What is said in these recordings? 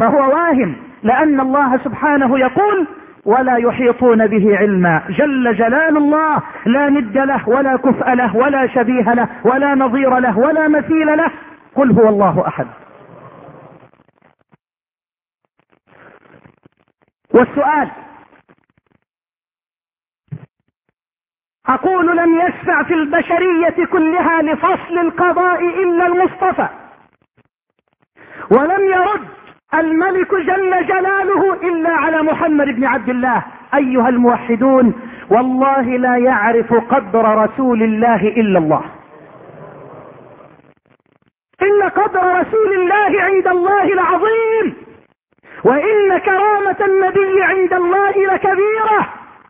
فهو واهم، لأن الله سبحانه يقول: ولا يحيطون به علما. جل جلال الله، لا ند له ولا كفء له ولا شبيه له ولا نظير له ولا مثيل له. قل هو الله أحد. والسؤال: أقول لم يشفع في البشرية كلها لفصل القضاء إلا المصطفى، ولم يرد الملك جل جلاله إلا على محمد بن عبد الله. أيها الموحدون، والله لا يعرف قدر رسول الله إلا الله، إن قدر رسول الله عند الله العظيم، وإن كرامة النبي عند الله لكبيرة.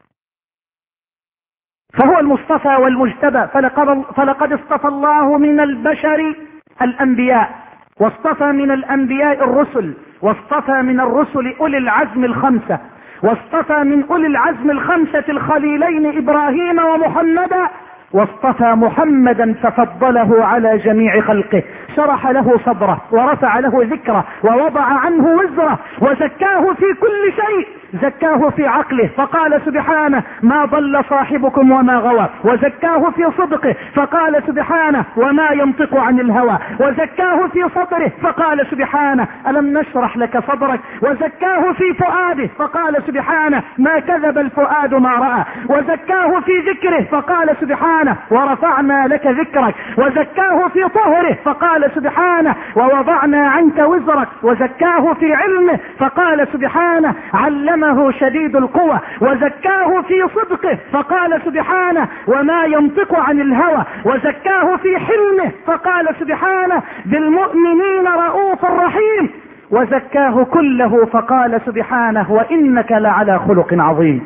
فهو المصطفى والمجتبى، فلقد اصطفى الله من البشر الأنبياء، واصطفى من الأنبياء الرسل، واصطفى من الرسل أولي العزم الخمسة، واصطفى من أولي العزم الخمسة الخليلين إبراهيم ومحمدا، واصطفى محمدا ففضله على جميع خلقه، شرح له صدره ورفع له ذكره ووضع عنه وزره، وزكاه في كل شيء. زكاه في عقله فقال سبحانه: ما ضل صاحبكم وما غوى. وزكاه في صدقه فقال سبحانه: وما ينطق عن الهوى. وزكاه في صدره فقال سبحانه: ألم نشرح لك صدرك. وزكاه في فؤاده فقال سبحانه: ما كذب الفؤاد ما رأى. وزكاه في ذكره فقال سبحانه: ورفعنا لك ذكرك. وزكاه في طهره فقال سبحانه: ووضعنا عنك وزرك. وزكاه في علمه فقال سبحانه: علمه شديد القوى. وزكاه في صدقه فقال سبحانه: وما ينطق عن الهوى. وزكاه في حلمه فقال سبحانه: بالمؤمنين رؤوف رحيم. وزكاه كله فقال سبحانه: وإنك لعلى خلق عظيم.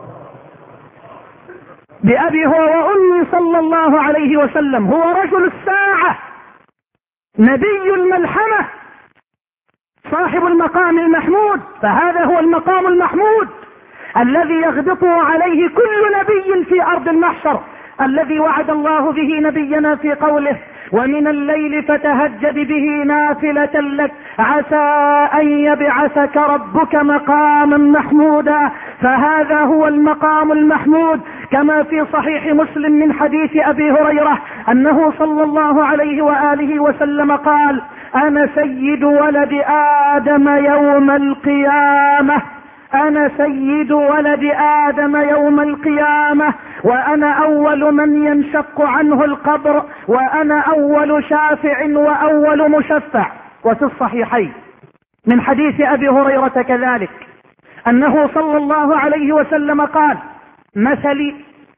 بأبي هو وأمي صلى الله عليه وسلم، هو رجل الساعة، نبي الملحمة، صاحب المقام المحمود. فهذا هو المقام المحمود الذي يغبطه عليه كل نبي في أرض المحشر، الذي وعد الله به نبينا في قوله: ومن الليل فتهجد به نافلة لك عسى أن يبعثك ربك مقاما محمودا. فهذا هو المقام المحمود، كما في صحيح مسلم من حديث أبي هريرة أنه صلى الله عليه وآله وسلم قال: أنا سيد ولد آدم يوم القيامة، أنا سيد ولد آدم يوم القيامة، وأنا أول من ينشق عنه القبر، وأنا أول شافع وأول مشفع. وفي الصحيحين من حديث أبي هريرة كذلك أنه صلى الله عليه وسلم قال: مثلي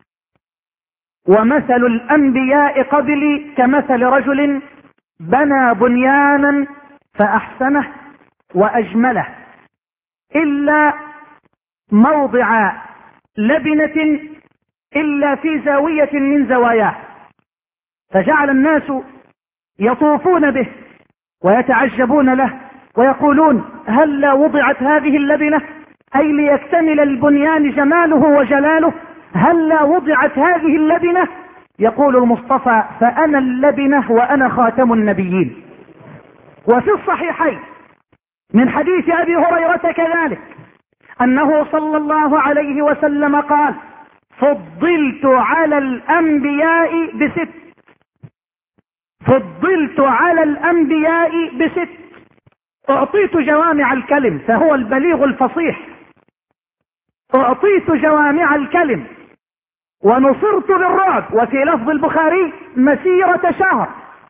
ومثل الأنبياء قبلي كمثل رجل بنى بنيانا فأحسنه وأجمله، إلا موضع لبنة إلا في زاوية من زواياه، فجعل الناس يطوفون به ويتعجبون له ويقولون: هل لا وضعت هذه اللبنة، أي ليكتمل البنيان جماله وجلاله، هل لا وضعت هذه اللبنة؟ يقول المصطفى: فأنا اللبنة وأنا خاتم النبيين. وفي الصحيحين من حديث أبي هريرة كذلك أنه صلى الله عليه وسلم قال: فضلت على الأنبياء بست، فضلت على الأنبياء بست، أعطيت جوامع الكلم فهو البليغ الفصيح، أعطيت جوامع الكلم، ونصرت بالرعب، وفي لفظ البخاري: مسيرة شهر،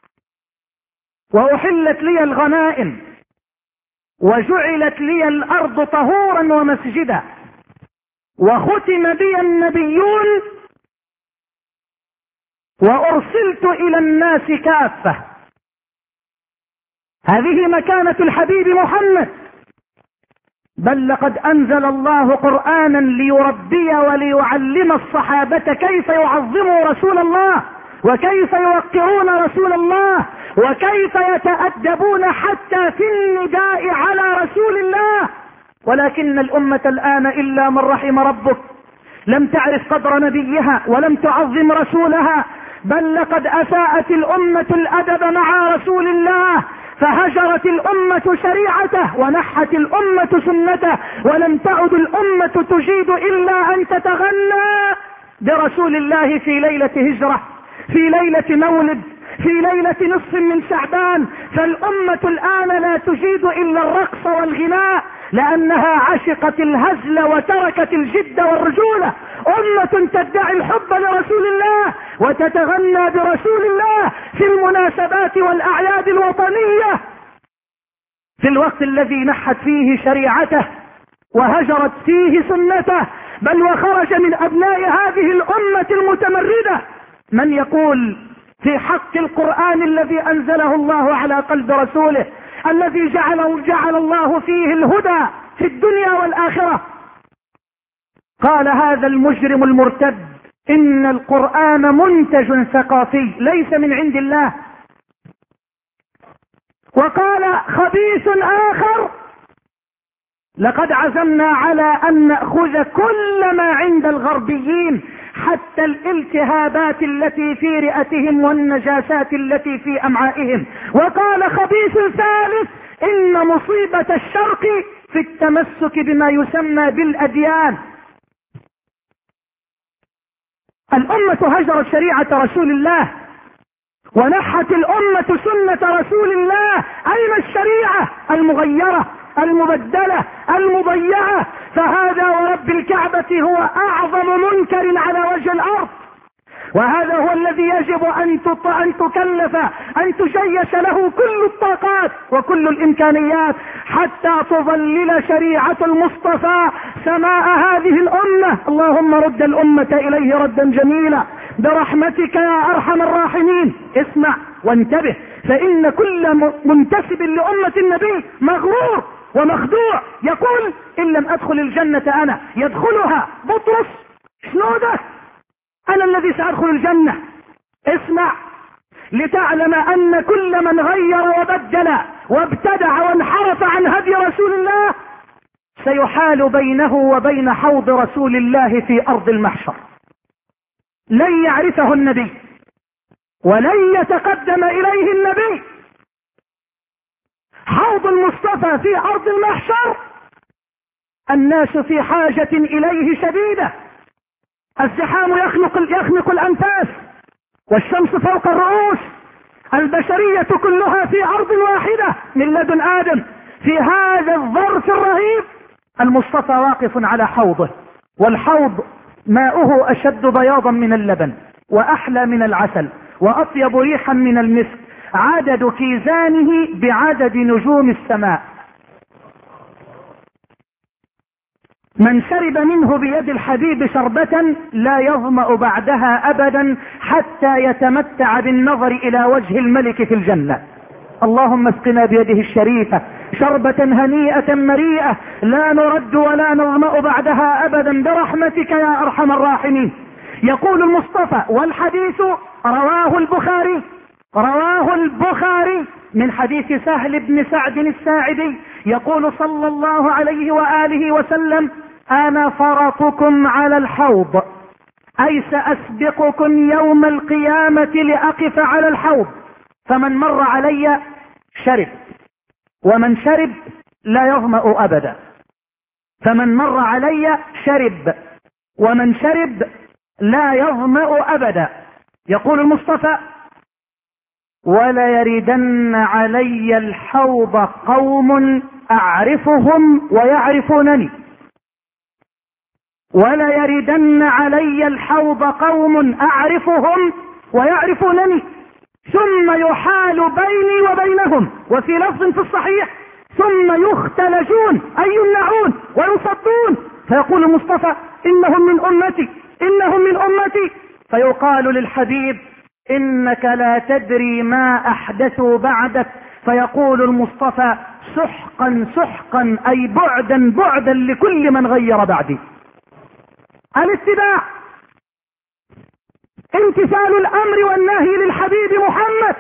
وأحلت لي الغنائم، وجعلت لي الأرض طهورا ومسجدا، وختم بي النبيون، وأرسلت إلى الناس كافة. هذه مكانة الحبيب محمد. بل لقد أنزل الله قرآنا ليربي وليعلم الصحابة كيف يعظموا رسول الله، وكيف يوقرون رسول الله، وكيف يتأدبون حتى في النداء على رسول الله. ولكن الأمة الآن إلا من رحم ربك لم تعرف قدر نبيها ولم تعظم رسولها، بل لقد أساءت الأمة الأدب مع رسول الله، فهجرت الأمة شريعته ونحت الأمة سنته، ولم تعد الأمة تجيد إلا أن تتغنى برسول الله في ليلة هجرة، في ليلة مولد، في ليلة نصف من شعبان. فالأمة الآن لا تجيد إلا الرقص والغناء، لأنها عشقت الهزل وتركت الجد والرجولة. أمة تدعي الحب لرسول الله وتتغنى برسول الله في المناسبات والأعياد الوطنية، في الوقت الذي نحت فيه شريعته وهجرت فيه سنته. بل وخرج من أبناء هذه الأمة المتمردة من يقول في حق القرآن الذي أنزله الله على قلب رسوله، الذي جعل الله فيه الهدى في الدنيا والآخرة، قال هذا المجرم المرتد إن القرآن منتج ثقافي ليس من عند الله. وقال خبيث آخر لقد عزمنا على أن نأخذ كل ما عند الغربيين، حتى الالتهابات التي في رئتهم والنجاسات التي في أمعائهم. وقال خبيث ثالث إن مصيبة الشرق في التمسك بما يسمى بالأديان. الأمة هجرت شريعة رسول الله ونحت الأمة سنة رسول الله. أين الشريعة المغيرة المبدلة المضيعة؟ فهذا ورب الكعبة هو أعظم منكر على وجه الأرض، وهذا هو الذي يجب أن تكلف أن تجيش له كل الطاقات وكل الإمكانيات حتى تظلل شريعة المصطفى سماء هذه الأمة. اللهم رد الأمة إليه ردا جميلا برحمتك يا أرحم الراحمين. اسمع وانتبه، فإن كل منتسب لأمة النبي مغرور ومخدوع، يقول إن لم أدخل الجنة أنا يدخلها بطرس. شنو ده؟ أنا الذي سأدخل الجنة. اسمع لتعلم أن كل من غير وبدل وابتدع وانحرف عن هدي رسول الله سيحال بينه وبين حوض رسول الله في أرض المحشر. لن يعرفه النبي ولن يتقدم إليه النبي. حوض المصطفى في أرض المحشر الناس في حاجة إليه شديدة، الزحام يخنق الأنفاس والشمس فوق الرؤوس، البشرية كلها في أرض واحدة من لدن آدم. في هذا الظرف الرهيب المصطفى واقف على حوضه، والحوض ماؤه أشد بياضا من اللبن وأحلى من العسل وأطيب ريحا من المسك، عدد كيزانه بعدد نجوم السماء. من شرب منه بيد الحبيب شربة لا يظمأ بعدها أبدا حتى يتمتع بالنظر إلى وجه الملك في الجنة. اللهم اسقنا بيده الشريفة شربة هنيئة مريئة لا نرد ولا نظمأ بعدها أبدا برحمتك يا أرحم الراحمين. يقول المصطفى، والحديث رواه البخاري من حديث سهل بن سعد الساعدي، يقول صلى الله عليه وآله وسلم: أنا فرطكم على الحوض، أي سأسبقكم يوم القيامة لأقف على الحوض، فمن مر علي شرب، ومن شرب لا يظمأ أبدا. فمن مر علي شرب، ومن شرب لا يظمأ أبدا. يقول المصطفى: ولا يردن علي الحوض قوم أعرفهم ويعرفونني، ولا يردن علي الحوض قوم أعرفهم ويعرفونني ثم يحال بيني وبينهم، وفي لفظ في الصحيح: ثم يختلجون أي يمنعون ويصدون، فيقول المصطفى: إنهم من أمتي، إنهم من أمتي. فيقال للحبيب: إنك لا تدري ما أحدثوا بعدك، فيقول المصطفى: سحقا سحقا، أي بعدا بعدا لكل من غير بعدي. الاتباع، امتثال الأمر والنهي للحبيب محمد،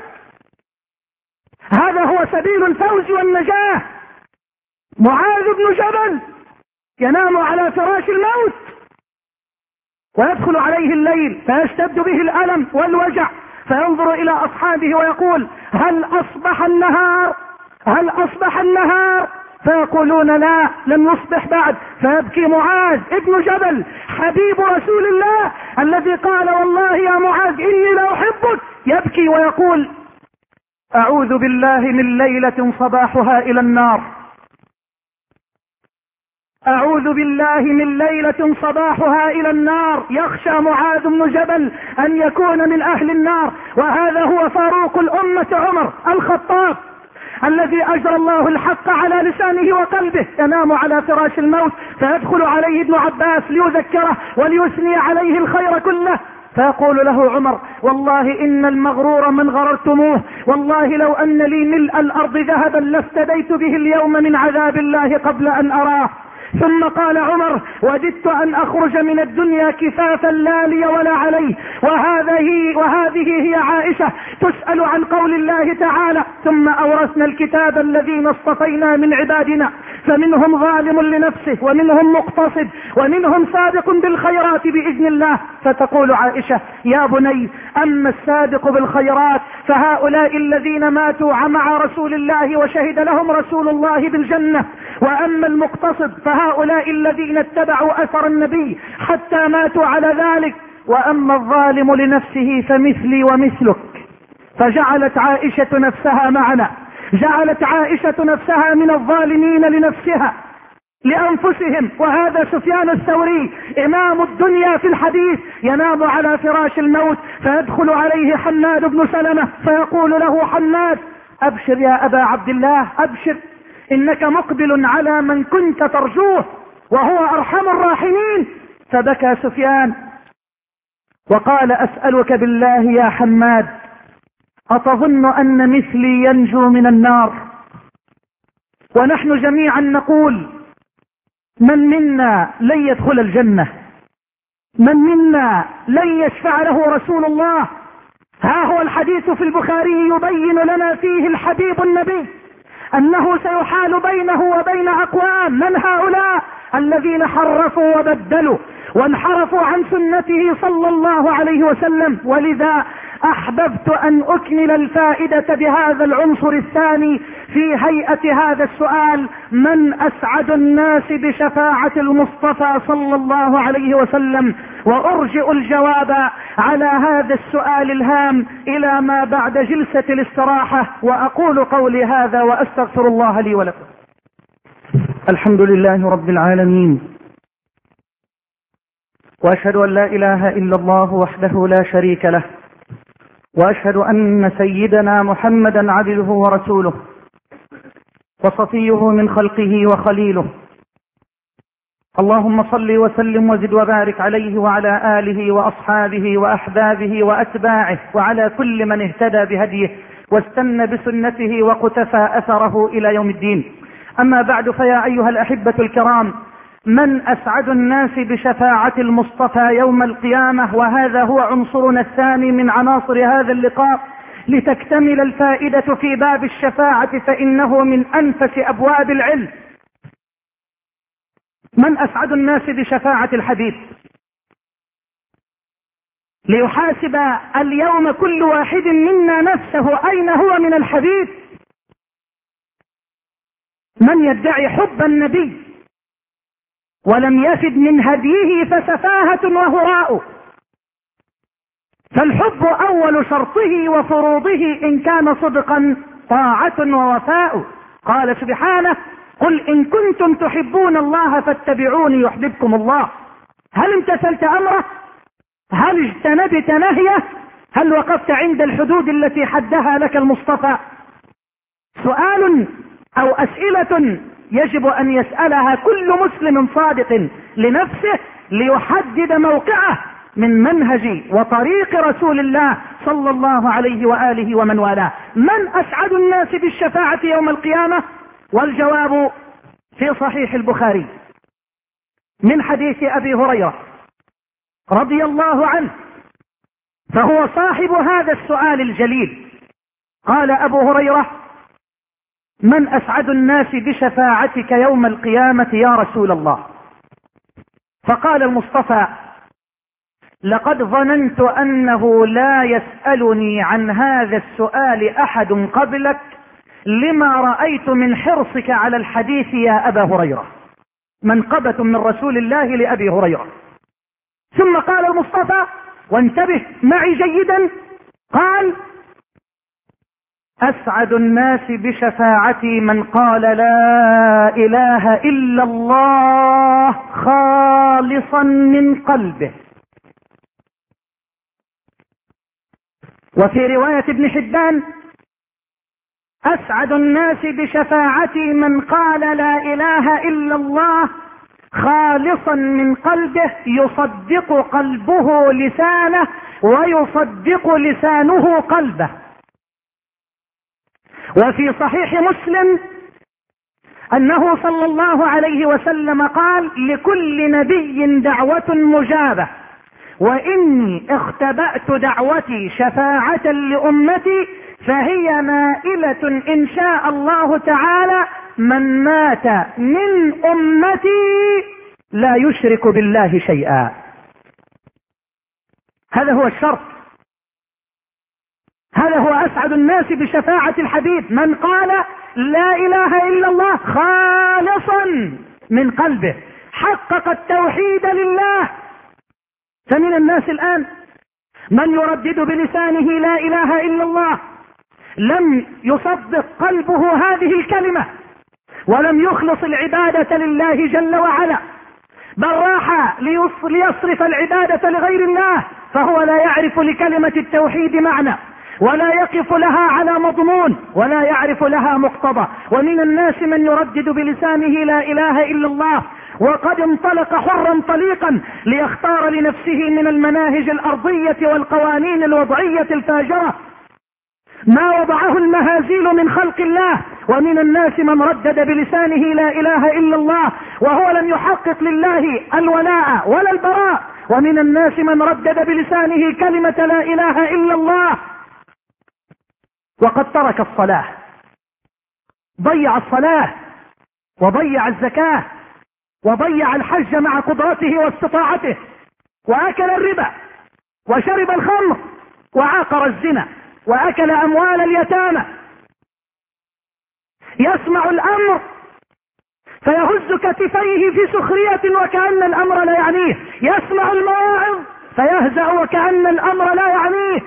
هذا هو سبيل الفوز والنجاة. معاذ بن جبل ينام على فراش الموت ويدخل عليه الليل فيشتد به الألم والوجع، فينظر إلى أصحابه ويقول: هل أصبح النهار؟ هل أصبح النهار؟ فيقولون لا، لم يصبح بعد. فيبكي معاذ ابن جبل حبيب رسول الله الذي قال والله يا معاذ إني لأحبك، يبكي ويقول أعوذ بالله من ليلة صباحها إلى النار، أعوذ بالله من ليلة صباحها إلى النار. يخشى معاذ بن جبل أن يكون من أهل النار. وهذا هو فاروق الأمة عمر الخطاب الذي أجرى الله الحق على لسانه وقلبه، ينام على فراش الموت فيدخل عليه ابن عباس ليذكره وليثني عليه الخير كله، فيقول له عمر والله إن المغرور من غررتموه، والله لو أن لي ملء الأرض ذهبا لافتديت به اليوم من عذاب الله قبل أن أراه. ثم قال عمر وددت أن أخرج من الدنيا كفافا لا لي ولا علي. وهذه هي عائشة تسأل عن قول الله تعالى ثم أورثنا الكتاب الذين اصطفينا من عبادنا فمنهم ظالم لنفسه ومنهم مقتصد ومنهم سابق بالخيرات بإذن الله. فتقول عائشة يا بني أما السابق بالخيرات فهؤلاء الذين ماتوا مع رسول الله وشهد لهم رسول الله بالجنة، وأما المقتصد فهؤلاء الذين اتبعوا أثر النبي حتى ماتوا على ذلك، وأما الظالم لنفسه فمثلي ومثلك. فجعلت عائشة نفسها معنا، جعلت عائشة نفسها من الظالمين لنفسها لأنفسهم. وهذا سفيان الثوري إمام الدنيا في الحديث ينام على فراش الموت فيدخل عليه حماد بن سلمة فيقول له حماد أبشر يا أبا عبد الله أبشر، إنك مقبل على من كنت ترجوه وهو أرحم الراحمين. فبكى سفيان وقال أسألك بالله يا حماد أتظن أن مثلي ينجو من النار؟ ونحن جميعا نقول من منا لن يدخل الجنة، من منا لن يشفع له رسول الله. ها هو الحديث في البخاري يبين لنا فيه الحبيب النبي أنه سيحال بينه وبين أقوام. من هؤلاء؟ الذين حرفوا وبدلوا وانحرفوا عن سنته صلى الله عليه وسلم. ولذا أحببت أن أكمل الفائدة بهذا العنصر الثاني في هيئة هذا السؤال: من أسعد الناس بشفاعة المصطفى صلى الله عليه وسلم؟ وأرجئ الجواب على هذا السؤال الهام إلى ما بعد جلسة الاستراحة، وأقول قولي هذا وأستغفر الله لي ولكم. الحمد لله رب العالمين، وأشهد أن لا إله إلا الله وحده لا شريك له، وأشهد أن سيدنا محمدا عبده ورسوله وصفيه من خلقه وخليله. اللهم صل وسلم وزد وبارك عليه وعلى آله وأصحابه وأحبابه وأتباعه وعلى كل من اهتدى بهديه واستنى بسنته وقتفى أثره إلى يوم الدين. أما بعد، فيا أيها الأحبة الكرام، من أسعد الناس بشفاعة المصطفى يوم القيامة؟ وهذا هو عنصرنا الثاني من عناصر هذا اللقاء لتكتمل الفائدة في باب الشفاعة، فإنه من أنفس أبواب العلم. من أسعد الناس بشفاعة الحبيب؟ ليحاسب اليوم كل واحد منا نفسه أين هو من الحبيب. من يدعي حب النبي ولم يفد من هديه فسفاهة وهراء. فالحب أول شرطه وفروضه إن كان صدقا طاعة ووفاء. قال سبحانه: قل إن كنتم تحبون الله فاتبعوني يحببكم الله. هل امتثلت أمره؟ هل اجتنبت نهيه؟ هل وقفت عند الحدود التي حدها لك المصطفى؟ سؤال أو أسئلة يجب أن يسألها كل مسلم صادق لنفسه ليحدد موقعه من منهج وطريق رسول الله صلى الله عليه وآله ومن والاه. من أسعد الناس بالشفاعة يوم القيامة؟ والجواب في صحيح البخاري من حديث أبي هريرة رضي الله عنه، فهو صاحب هذا السؤال الجليل. قال أبو هريرة: من أسعد الناس بشفاعتك يوم القيامة يا رسول الله؟ فقال المصطفى: لقد ظننت أنه لا يسألني عن هذا السؤال أحد قبلك لما رأيت من حرصك على الحديث يا أبا هريرة. منقبة من رسول الله لأبي هريرة. ثم قال المصطفى، وانتبه معي جيدا، قال: أسعد الناس بشفاعتي من قال لا إله إلا الله خالصا من قلبه. وفي رواية ابن حبان: أسعد الناس بشفاعتي من قال لا إله إلا الله خالصا من قلبه، يصدق قلبه لسانه ويصدق لسانه قلبه. وفي صحيح مسلم أنه صلى الله عليه وسلم قال: لكل نبي دعوة مجابة، وإني اختبأت دعوتي شفاعة لأمتي، فهي نائلة إن شاء الله تعالى من مات من أمتي لا يشرك بالله شيئا. هذا هو الشرط، هذا هو أسعد الناس بشفاعة الحبيب من قال لا إله إلا الله خالصا من قلبه، حقق التوحيد لله. فمن الناس الآن من يردد بلسانه لا إله إلا الله، لم يصدق قلبه هذه الكلمة، ولم يخلص العبادة لله جل وعلا، بل راح ليصرف العبادة لغير الله، فهو لا يعرف لكلمة التوحيد معنى، ولا يقف لها على مضمون، ولا يعرف لها مقتضى. ومن الناس من يردد بلسانه لا إله إلا الله وقد انطلق حرا طليقا ليختار لنفسه من المناهج الأرضية والقوانين الوضعية الفاجرة ما وضعه المهازيل من خلق الله. ومن الناس من ردد بلسانه لا إله إلا الله وهو لم يحقق لله الولاء ولا البراء. ومن الناس من ردد بلسانه كلمة لا إله إلا الله وقد ترك الصلاة، ضيع الصلاة وضيع الزكاة وضيع الحج مع قدرته واستطاعته، وأكل الربا وشرب الخمر وعاقر الزنا وأكل أموال اليتامى. يسمع الأمر فيهز كتفيه في سخرية وكأن الأمر لا يعنيه، يسمع المواعظ فيهزأ وكأن الأمر لا يعنيه.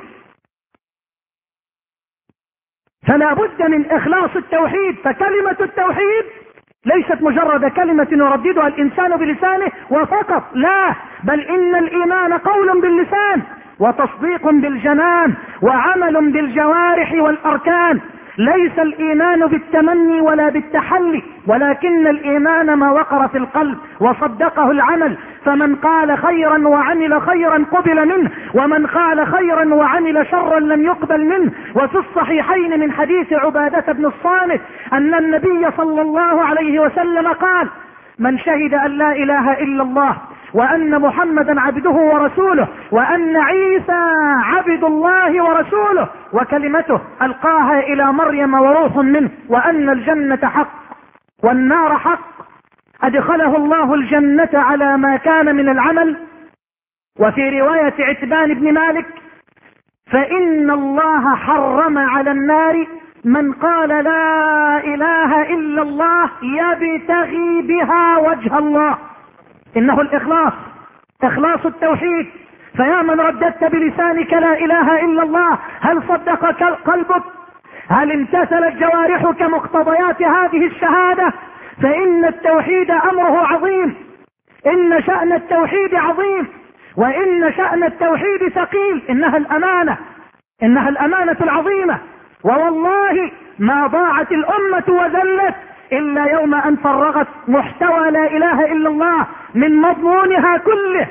فلا بد من إخلاص التوحيد. فكلمة التوحيد ليست مجرد كلمة يرددها الإنسان بلسانه وفقط، لا، بل إن الإيمان قول باللسان وتصديق بالجنان وعمل بالجوارح والأركان. ليس الإيمان بالتمني ولا بالتحلي، ولكن الإيمان ما وقر في القلب وصدقه العمل. فمن قال خيرا وعمل خيرا قبل منه، ومن قال خيرا وعمل شرا لم يقبل منه. وفي الصحيحين من حديث عبادة بن الصامت أن النبي صلى الله عليه وسلم قال: من شهد أن لا إله إلا الله وأن محمدا عبده ورسوله وأن عيسى عبد الله ورسوله وكلمته ألقاها إلى مريم وروح منه، وأن الجنة حق والنار حق، أدخله الله الجنة على ما كان من العمل. وفي رواية عتبان بن مالك: فإن الله حرم على النار من قال لا إله إلا الله يبتغي بها وجه الله. إنه الإخلاص، إخلاص التوحيد. فيا من رددت بلسانك لا إله إلا الله، هل صدق قلبك؟ هل امتثلت جوارحك مقتضيات هذه الشهادة؟ فإن التوحيد أمره عظيم، إن شأن التوحيد عظيم، وإن شأن التوحيد ثقيل. إنها الأمانة، إنها الأمانة العظيمة. ووالله ما ضاعت الأمة وذلت إلا يوم أن فرغت محتوى لا إله إلا الله من مضمونها كله.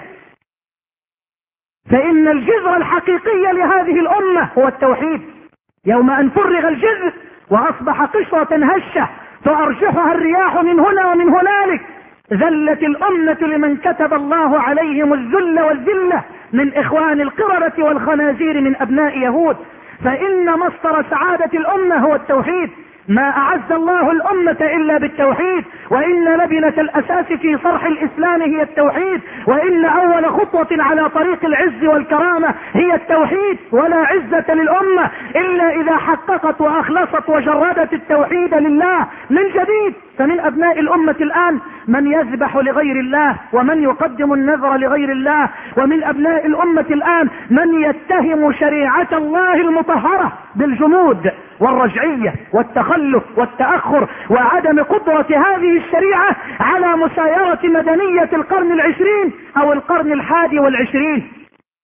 فإن الجذر الحقيقي لهذه الأمة هو التوحيد. يوم أن فرغ الجذر وأصبح قشرة هشة فأرجحها الرياح من هنا ومن هنالك، ذلت الأمة لمن كتب الله عليهم الذل والذلة من إخوان القردة والخنازير من أبناء يهود. فإن مصدر سعادة الأمة هو التوحيد. ما أعز الله الأمة إلا بالتوحيد، وإن لبنة الأساس في صرح الإسلام هي التوحيد، وإن أول خطوة على طريق العز والكرامة هي التوحيد، ولا عزة للأمة إلا إذا حققت وأخلصت وجردت التوحيد لله من جديد. فمن أبناء الأمة الآن من يذبح لغير الله ومن يقدم النذر لغير الله، ومن أبناء الأمة الآن من يتهم شريعة الله المطهرة بالجمود والرجعية والتخلف والتأخر وعدم قدرة هذه الشريعة على مسايرة مدنية القرن العشرين أو القرن الحادي والعشرين.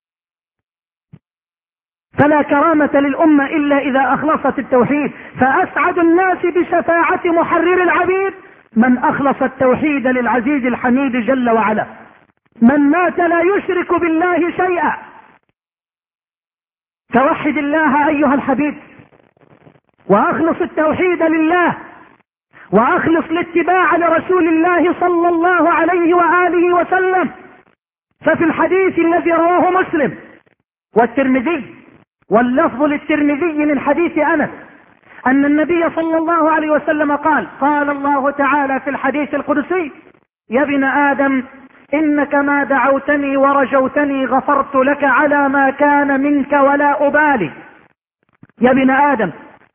فلا كرامة للأمة إلا إذا أخلصت التوحيد. فأسعد الناس بشفاعة محرر العبيد من أخلص التوحيد للعزيز الحميد جل وعلا، من مات لا يشرك بالله شيئا. توحد الله أيها الحبيب، وأخلص التوحيد لله، وأخلص الاتباع لرسول الله صلى الله عليه وآله وسلم. ففي الحديث الذي رواه مسلم والترمذي، واللفظ للترمذي من حديث أنس، أن النبي صلى الله عليه وسلم قال: قال الله تعالى في الحديث القدسي: يا ابن آدم إنك ما دعوتني ورجوتني غفرت لك على ما كان منك ولا أبالي. يا ابن آدم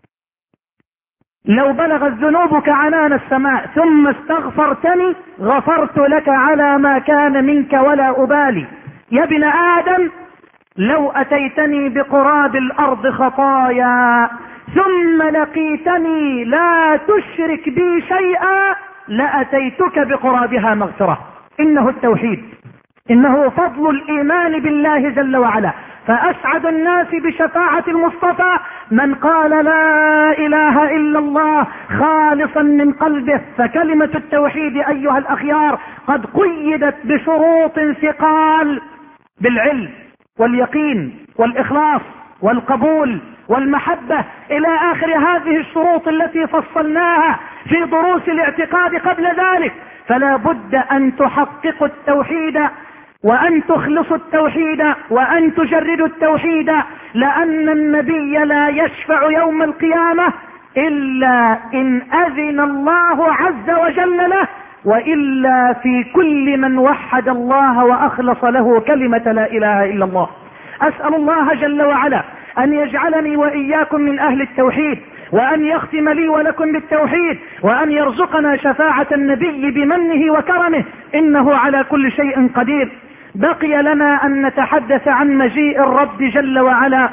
لو بلغت ذنوبك عنان السماء ثم استغفرتني غفرت لك على ما كان منك ولا أبالي. يا ابن آدم لو أتيتني بقراب الأرض خطايا ثم لقيتني لا تشرك بي شيئا لأتيتك بقرابها مغفرة. إنه التوحيد، إنه فضل الإيمان بالله جل وعلا. فأسعد الناس بشفاعة المصطفى من قال لا إله إلا الله خالصا من قلبه. فكلمة التوحيد أيها الأخيار قد قيدت بشروط ثقال: بالعلم واليقين والإخلاص والقبول والمحبة إلى آخر هذه الشروط التي فصلناها في دروس الاعتقاد قبل ذلك. فلا بد أن تحققوا التوحيد وأن تخلصوا التوحيد وأن تجردوا التوحيد، لأن النبي لا يشفع يوم القيامة إلا إن أذن الله عز وجل له، وإلا في كل من وحد الله وأخلص له كلمة لا إله إلا الله. أسأل الله جل وعلا أن يجعلني وإياكم من أهل التوحيد، وأن يختم لي ولكم بالتوحيد، وأن يرزقنا شفاعة النبي بمنه وكرمه، إنه على كل شيء قدير. بقي لنا أن نتحدث عن مجيء الرب جل وعلا،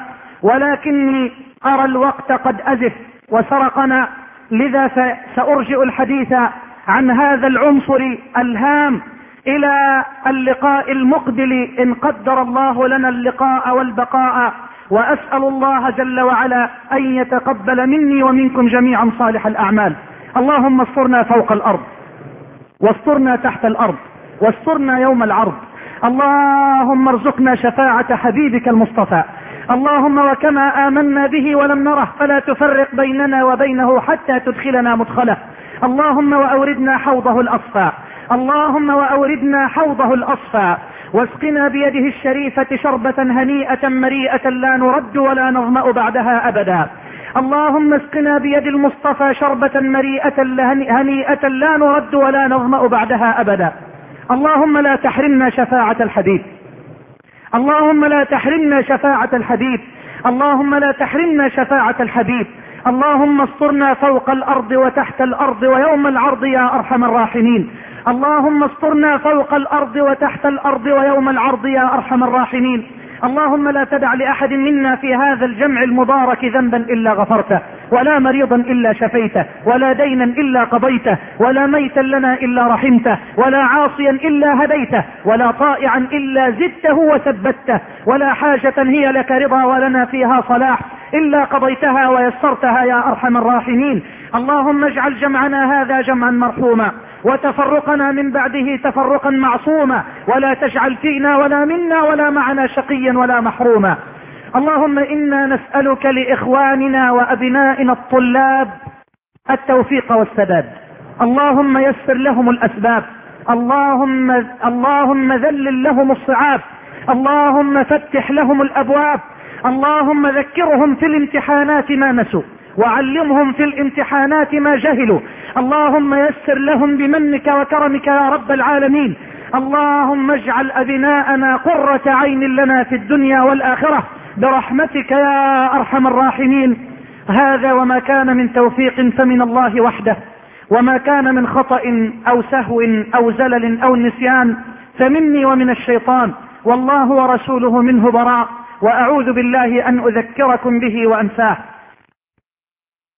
ولكني أرى الوقت قد أزف وسرقنا، لذا سأرجئ الحديث عن هذا العنصر الهام إلى اللقاء المقبل إن قدر الله لنا اللقاء والبقاء. وأسأل الله جل وعلا أن يتقبل مني ومنكم جميعا صالح الأعمال. اللهم استرنا فوق الأرض، واسترنا تحت الأرض، واسترنا يوم العرض. اللهم ارزقنا شفاعة حبيبك المصطفى. اللهم وكما آمنا به ولم نره فلا تفرق بيننا وبينه حتى تدخلنا مدخله. اللهم وأوردنا حوضه الأصفى، اللهم وأوردنا حوضه الأصفى، واسقنا بيده الشريفة شربة هنيئة مريئة لا نرد ولا نظمأ بعدها أبدا. اللهم اسقنا بيد المصطفى شربة مريئة هنيئة لا نرد ولا نظمأ بعدها أبدا. اللهم لا تحرمنا شفاعة الحبيب، اللهم لا تحرمنا شفاعة الحبيب، اللهم لا تحرمنا شفاعة الحبيب. اللهم استرنا فوق الأرض وتحت الأرض ويوم العرض يا أرحم الراحمين. اللهم استرنا فوق الأرض وتحت الأرض ويوم العرض يا أرحم الراحمين. اللهم لا تدع لأحد منا في هذا الجمع المبارك ذنبا إلا غفرته، ولا مريضا إلا شفيته، ولا دينا إلا قضيته، ولا ميتا لنا إلا رحمته، ولا عاصيا إلا هديته، ولا طائعا إلا زدته وثبته، ولا حاجة هي لك رضا ولنا فيها صلاح إلا قضيتها ويسرتها يا أرحم الراحمين. اللهم اجعل جمعنا هذا جمعا مرحوما، وتفرقنا من بعده تفرقا معصوما، ولا تجعل فينا ولا منا ولا معنا شقيا ولا محروما. اللهم إنا نسألك لإخواننا وأبنائنا الطلاب التوفيق والسداد. اللهم يسر لهم الأسباب، اللهم ذلل لهم الصعاب، اللهم فتح لهم الأبواب، اللهم ذكرهم في الامتحانات ما نسوا، وعلمهم في الامتحانات ما جهلوا. اللهم يسر لهم بمنك وكرمك يا رب العالمين. اللهم اجعل أبناءنا قرة عين لنا في الدنيا والآخرة برحمتك يا أرحم الراحمين. هذا وما كان من توفيق فمن الله وحده، وما كان من خطأ أو سهو أو زلل أو نسيان فمني ومن الشيطان، والله ورسوله منه براء، وأعوذ بالله أن أذكركم به وأنساه.